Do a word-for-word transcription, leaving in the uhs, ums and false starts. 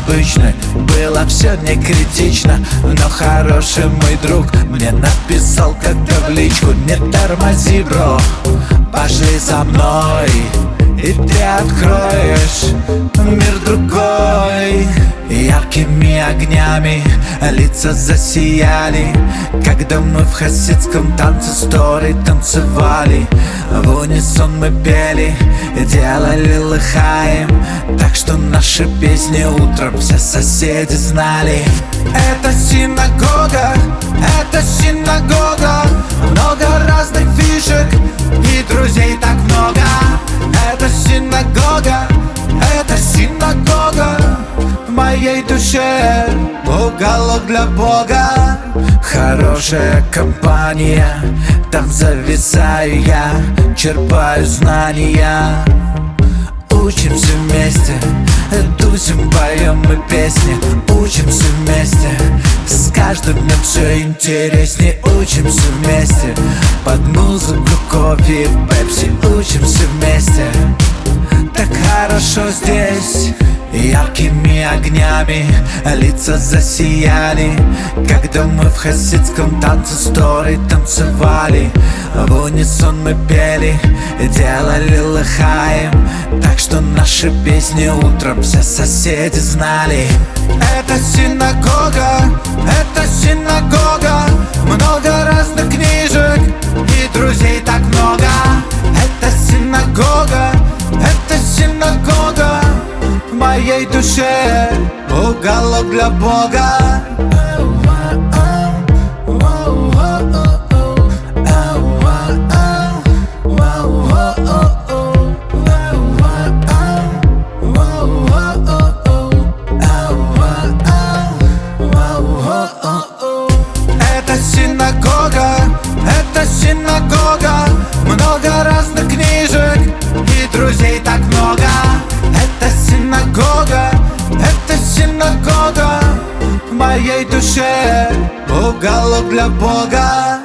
обычной, было все не критично. Но хороший мой друг мне написал как-то в личку: не тормози, бро, пошли за мной, и ты откроешь мир другой. Яркими огнями лица засияли, когда мы в хасидском танце стори танцевали. В унисон мы пели, делали лыхаем, так что наши песни утром все соседи знали. Это синагога, это синагога, много разных фишек и друзей так много. Это синагога, это синагога, в моей душе уголок для Бога. Хорошая компания, там зависаю я, черпаю знания. Учимся вместе, тусим, поем мы песни. Учимся вместе, с каждым днем все интереснее. Учимся вместе, под музыку, кофе и пепси. Учимся вместе, так хорошо здесь. Яркими огнями лица засияли, когда мы в хасидском танце стори танцевали. В унисон мы пели, делали лыхаем, так что наши песни утром все соседи знали. Это синагога, это синагога, много разных книжек и друзей так много. Это синагога, это синагога, в моей душе уголок для Бога. Это синагога, это синагога, много разных книжек и друзей так много. Это синагога, это синагога, в моей душе уголок для Бога.